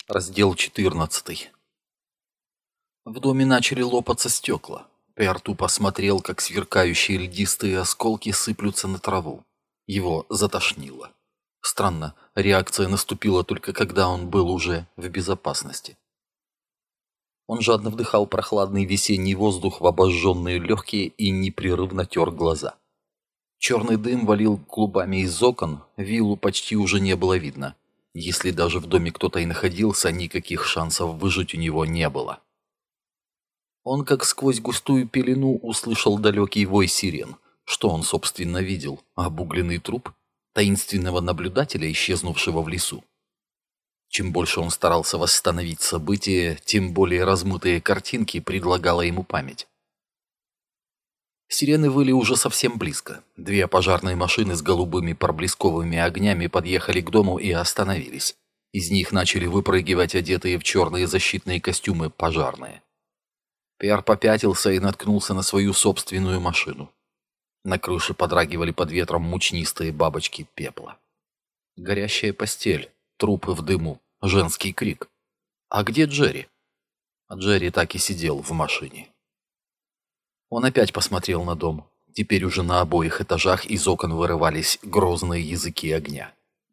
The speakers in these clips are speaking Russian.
Раздел 14. В доме начали лопаться стекла. Пер тупо смотрел, как сверкающие льдистые осколки сыплются на траву. Его затошнило. Странно, реакция наступила только когда он был уже в безопасности. Он жадно вдыхал прохладный весенний воздух в обожженные легкие и непрерывно тер глаза. Черный дым валил клубами из окон, виллу почти уже не было видно. Если даже в доме кто-то и находился, никаких шансов выжить у него не было. Он как сквозь густую пелену услышал далекий вой сирен. Что он, собственно, видел? Обугленный труп? Таинственного наблюдателя, исчезнувшего в лесу? Чем больше он старался восстановить события, тем более размытые картинки предлагала ему память. Сирены выли уже совсем близко. Две пожарные машины с голубыми проблесковыми огнями подъехали к дому и остановились. Из них начали выпрыгивать одетые в черные защитные костюмы пожарные. Пер попятился и наткнулся на свою собственную машину. На крыше подрагивали под ветром мучнистые бабочки пепла. Горящая постель, трупы в дыму, женский крик. А где Джерри? А Джерри так и сидел в машине. Он опять посмотрел на дом. Теперь уже на обоих этажах из окон вырывались грозные языки огня.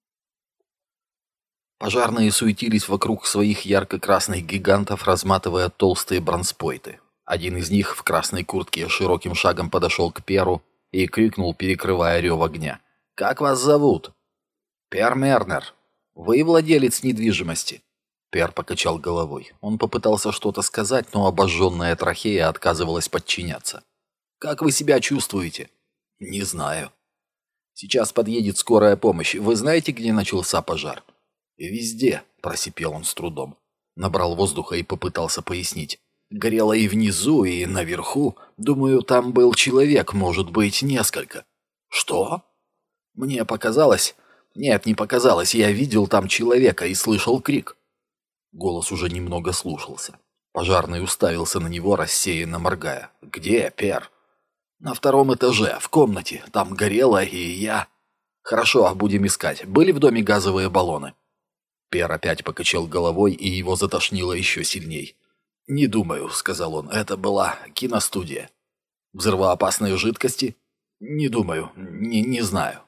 Пожарные суетились вокруг своих ярко-красных гигантов, разматывая толстые бронспойты. Один из них в красной куртке широким шагом подошел к Перу и крикнул, перекрывая рев огня. «Как вас зовут?» «Пер Мернер. Вы владелец недвижимости?» Пер покачал головой. Он попытался что-то сказать, но обожженная трахея отказывалась подчиняться. «Как вы себя чувствуете?» «Не знаю». «Сейчас подъедет скорая помощь. Вы знаете, где начался пожар?» «Везде», — просипел он с трудом. Набрал воздуха и попытался пояснить. «Горело и внизу, и наверху. Думаю, там был человек, может быть, несколько». «Что?» «Мне показалось...» «Нет, не показалось. Я видел там человека и слышал крик». Голос уже немного слушался. Пожарный уставился на него, рассеянно моргая. «Где, Пер?» «На втором этаже, в комнате. Там горело, и я...» «Хорошо, будем искать. Были в доме газовые баллоны?» Пер опять покачал головой, и его затошнило еще сильней. «Не думаю», — сказал он. «Это была киностудия». «Взрывоопасные жидкости?» «Не думаю. Не знаю».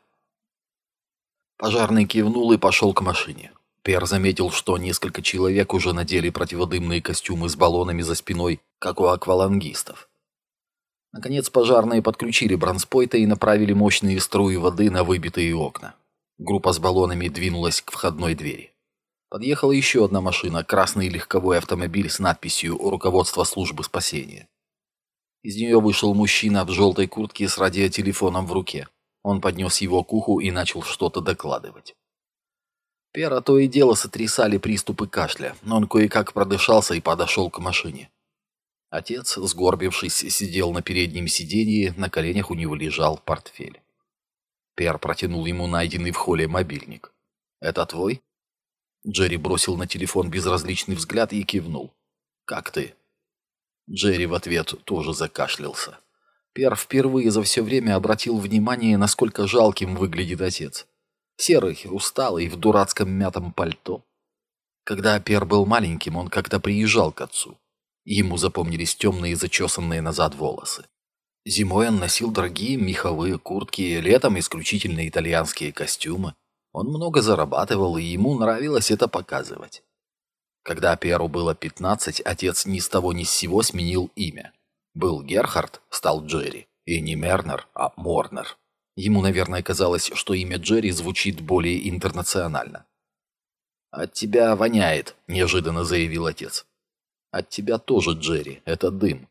Пожарный кивнул и пошел к машине. Пер заметил, что несколько человек уже надели противодымные костюмы с баллонами за спиной, как у аквалангистов. Наконец пожарные подключили бронспойты и направили мощные струи воды на выбитые окна. Группа с баллонами двинулась к входной двери. Подъехала еще одна машина, красный легковой автомобиль с надписью «Руководство службы спасения». Из нее вышел мужчина в желтой куртке с радиотелефоном в руке. Он поднес его к уху и начал что-то докладывать. Пера то и дело сотрясали приступы кашля, но он кое-как продышался и подошел к машине. Отец, сгорбившись, сидел на переднем сиденье, на коленях у него лежал портфель. Пер протянул ему найденный в холле мобильник. «Это твой?» Джерри бросил на телефон безразличный взгляд и кивнул. «Как ты?» Джерри в ответ тоже закашлялся. Пер впервые за все время обратил внимание, насколько жалким выглядит отец. Серый, усталый, в дурацком мятом пальто. Когда Пер был маленьким, он как-то приезжал к отцу. Ему запомнились темные зачесанные назад волосы. Зимой он носил дорогие меховые куртки, летом исключительно итальянские костюмы. Он много зарабатывал, и ему нравилось это показывать. Когда Перу было 15, отец ни с того ни с сего сменил имя. Был Герхард, стал Джерри, и не Мернер, а Морнер. Ему, наверное, казалось, что имя Джерри звучит более интернационально. «От тебя воняет», — неожиданно заявил отец. «От тебя тоже, Джерри, это дым».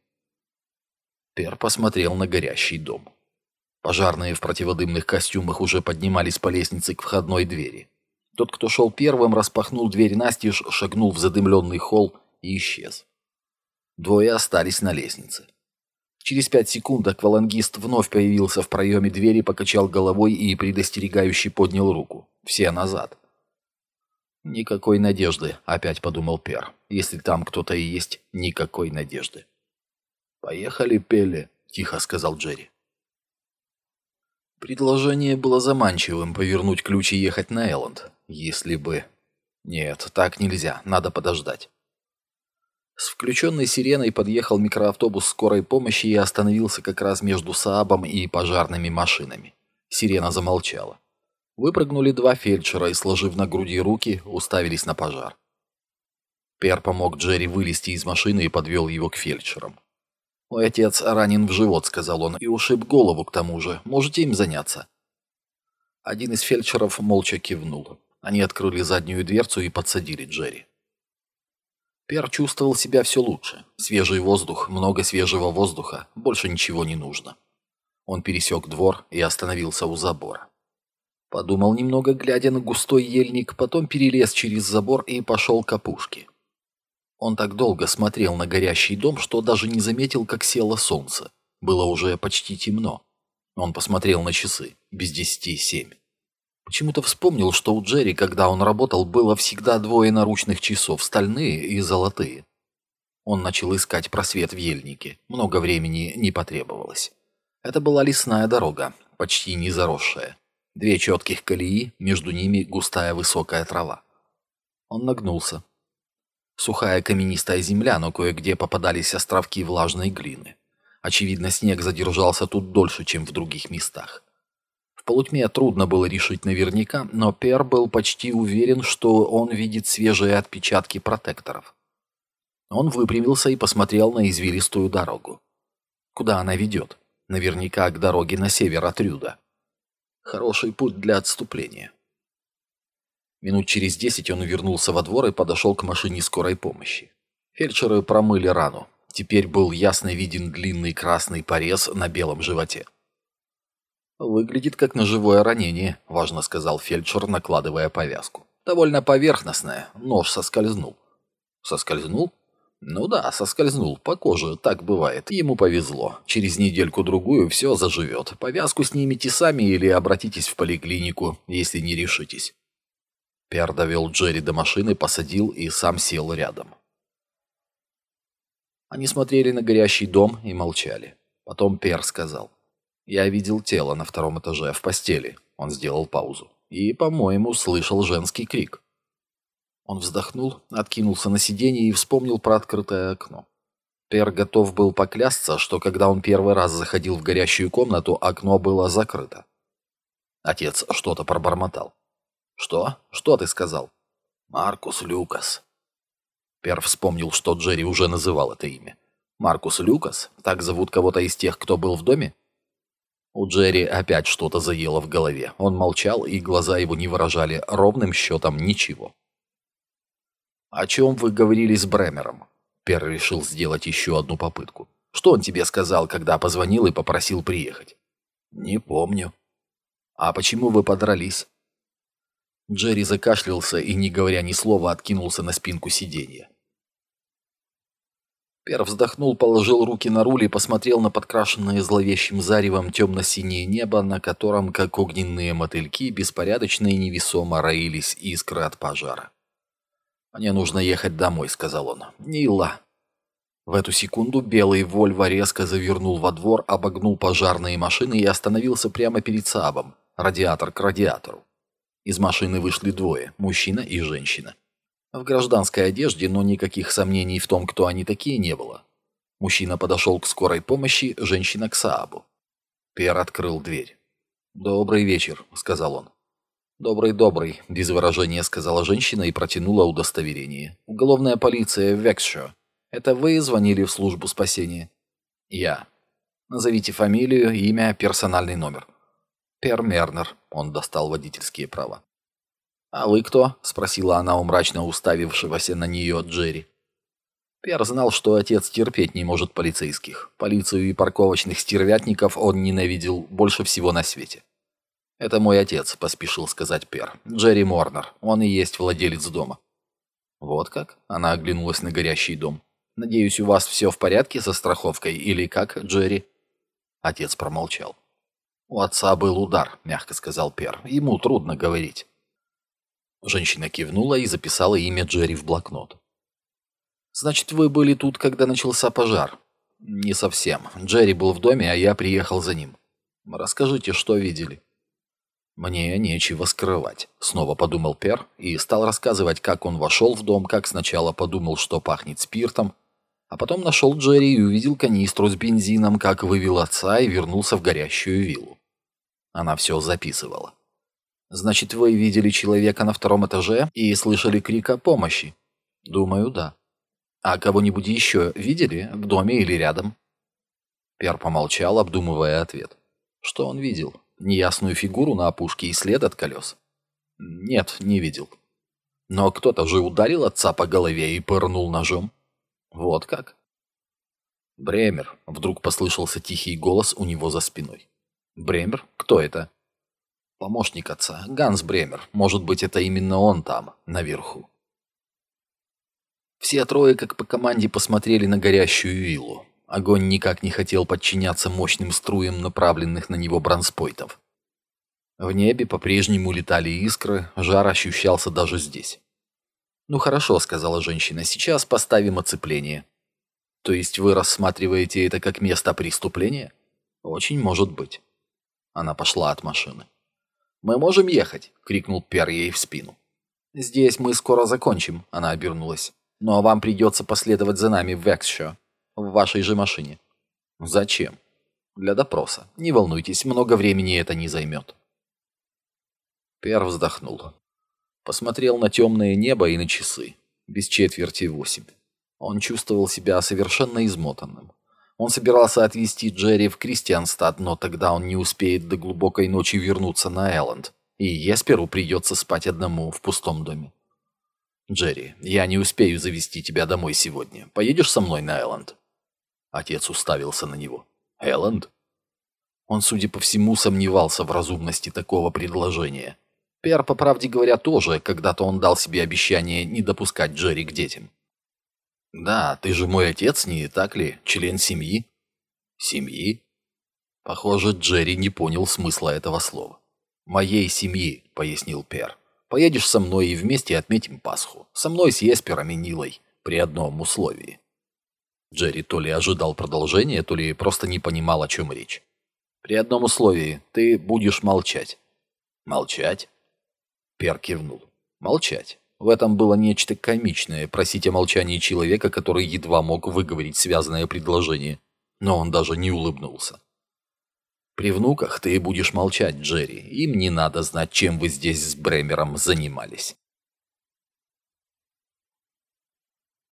Пер посмотрел на горящий дом. Пожарные в противодымных костюмах уже поднимались по лестнице к входной двери. Тот, кто шел первым, распахнул дверь настежь, шагнул в задымленный холл и исчез. Двое остались на лестнице. Через 5 секунд аквалангист вновь появился в проеме двери, покачал головой и предостерегающе поднял руку. «Все назад». «Никакой надежды», — опять подумал Пер. «Если там кто-то и есть, никакой надежды». «Поехали, Пелле», — тихо сказал Джерри. Предложение было заманчивым — повернуть ключ и ехать на Элленд. Если бы... Нет, так нельзя, надо подождать. С включенной сиреной подъехал микроавтобус скорой помощи и остановился как раз между Саабом и пожарными машинами. Сирена замолчала. Выпрыгнули два фельдшера и, сложив на груди руки, уставились на пожар. Пер помог Джерри вылезти из машины и подвел его к фельдшерам. «Мой отец ранен в живот», — сказал он, — «и ушиб голову к тому же. Можете им заняться?» Один из фельдшеров молча кивнул. Они открыли заднюю дверцу и подсадили Джерри. Пер чувствовал себя все лучше. Свежий воздух, много свежего воздуха, больше ничего не нужно. Он пересек двор и остановился у забора. Подумал немного, глядя на густой ельник, потом перелез через забор и пошел к опушке. Он так долго смотрел на горящий дом, что даже не заметил, как село солнце. Было уже почти темно. Он посмотрел на часы. Без 10:07. Почему-то вспомнил, что у Джерри, когда он работал, было всегда двое наручных часов, стальные и золотые. Он начал искать просвет в ельнике. Много времени не потребовалось. Это была лесная дорога, почти не заросшая. Две четких колеи, между ними густая высокая трава. Он нагнулся. Сухая каменистая земля, но кое-где попадались островки влажной глины. Очевидно, снег задержался тут дольше, чем в других местах. В полутьме трудно было решить наверняка, но Пер был почти уверен, что он видит свежие отпечатки протекторов. Он выпрямился и посмотрел на извилистую дорогу. Куда она ведет? Наверняка к дороге на север от Рюда. Хороший путь для отступления. Минут через 10 он вернулся во двор и подошел к машине скорой помощи. Фельдшеры промыли рану. Теперь был ясно виден длинный красный порез на белом животе. «Выглядит как ножевое ранение», — важно сказал фельдшер, накладывая повязку. «Довольно поверхностное. Нож соскользнул». «Соскользнул?» «Ну да, соскользнул. По коже. Так бывает. Ему повезло. Через недельку-другую все заживет. Повязку снимите сами или обратитесь в поликлинику, если не решитесь». Пер довел Джерри до машины, посадил и сам сел рядом. Они смотрели на горящий дом и молчали. Потом Пер сказал: «Я видел тело на втором этаже, в постели». Он сделал паузу. «И, по-моему, слышал женский крик». Он вздохнул, откинулся на сиденье и вспомнил про открытое окно. Пер готов был поклясться, что когда он первый раз заходил в горящую комнату, окно было закрыто. Отец что-то пробормотал. «Что? Что ты сказал?» «Маркус Люкас». Пер вспомнил, что Джерри уже называл это имя. «Маркус Люкас? Так зовут кого-то из тех, кто был в доме?» У Джерри опять что-то заело в голове. Он молчал, и глаза его не выражали ровным счетом ничего. «О чем вы говорили с Бремером?» Пер решил сделать еще одну попытку. «Что он тебе сказал, когда позвонил и попросил приехать?» «Не помню». «А почему вы подрались?» Джерри закашлялся и, не говоря ни слова, откинулся на спинку сиденья. Пер вздохнул, положил руки на руль и посмотрел на подкрашенное зловещим заревом темно-синее небо, на котором, как огненные мотыльки, беспорядочно и невесомо роились искры от пожара. «Мне нужно ехать домой», — сказал он. «Нилла». В эту секунду белый Вольво резко завернул во двор, обогнул пожарные машины и остановился прямо перед Саабом, радиатор к радиатору. Из машины вышли двое, мужчина и женщина. В гражданской одежде, но никаких сомнений в том, кто они такие, не было. Мужчина подошел к скорой помощи, женщина к Саабу. Пер открыл дверь. «Добрый вечер», — сказал он. «Добрый», — без выражения сказала женщина и протянула удостоверение. «Уголовная полиция в Вексшо. Это вы звонили в службу спасения?» «Я». «Назовите фамилию, имя, персональный номер». «Пер Мернер», — он достал водительские права. «А вы кто?» — спросила она у мрачно уставившегося на нее Джерри. Пер знал, что отец терпеть не может полицейских. Полицию и парковочных стервятников он ненавидел больше всего на свете. «Это мой отец», — поспешил сказать Пер. «Джерри Морнер. Он и есть владелец дома». «Вот как?» — она оглянулась на горящий дом. «Надеюсь, у вас все в порядке со страховкой, или как, Джерри?» Отец промолчал. «У отца был удар», — мягко сказал Пер. «Ему трудно говорить». Женщина кивнула и записала имя Джерри в блокнот. «Значит, вы были тут, когда начался пожар?» «Не совсем. Джерри был в доме, а я приехал за ним». «Расскажите, что видели?» «Мне нечего скрывать», — снова подумал Пер и стал рассказывать, как он вошел в дом, как сначала подумал, что пахнет спиртом, а потом нашел Джерри и увидел канистру с бензином, как вывел отца и вернулся в горящую виллу. Она все записывала. «Значит, вы видели человека на втором этаже и слышали крик о помощи?» «Думаю, да». «А кого-нибудь еще видели в доме или рядом?» Пер помолчал, обдумывая ответ. Что он видел? Неясную фигуру на опушке и след от колес? Нет, не видел. Но кто-то же ударил отца по голове и пырнул ножом. Вот как? Бремер. Вдруг послышался тихий голос у него за спиной. Бремер? Кто это? Помощник отца. Ганс Бремер. Может быть, это именно он там, наверху. Все трое, как по команде, посмотрели на горящую виллу. Огонь никак не хотел подчиняться мощным струям направленных на него бронспойтов. В небе по-прежнему летали искры, жар ощущался даже здесь. «Ну хорошо», — сказала женщина, — «сейчас поставим оцепление». «То есть вы рассматриваете это как место преступления?» «Очень может быть». Она пошла от машины. «Мы можем ехать!» — крикнул Пер ей в спину. «Здесь мы скоро закончим», — она обернулась. «Но вам придется последовать за нами в Вексшо. В вашей же машине». «Зачем?» «Для допроса. Не волнуйтесь, много времени это не займет». Пер вздохнул. Посмотрел на темное небо и на часы. Без четверти 8. Он чувствовал себя совершенно измотанным. Он собирался отвезти Джерри в Кристианстад, но тогда он не успеет до глубокой ночи вернуться на Элленд, и Есперу придется спать одному в пустом доме. «Джерри, я не успею завезти тебя домой сегодня. Поедешь со мной на Элленд?» Отец уставился на него. «Элленд?» Он, судя по всему, сомневался в разумности такого предложения. Пер, по правде говоря, тоже, когда-то он дал себе обещание не допускать Джерри к детям. «Да, ты же мой отец, не так ли? Член семьи?» «Семьи?» Похоже, Джерри не понял смысла этого слова. «Моей семьи», — пояснил Пер. «Поедешь со мной и вместе отметим Пасху. Со мной, с Еспером и Нилой. При одном условии». Джерри то ли ожидал продолжения, то ли просто не понимал, о чем речь. «При одном условии. Ты будешь молчать». «Молчать?» Пер кивнул. «Молчать». В этом было нечто комичное, просить о молчании человека, который едва мог выговорить связанное предложение. Но он даже не улыбнулся. «При внуках ты будешь молчать, Джерри. Им не надо знать, чем вы здесь с Бремером занимались».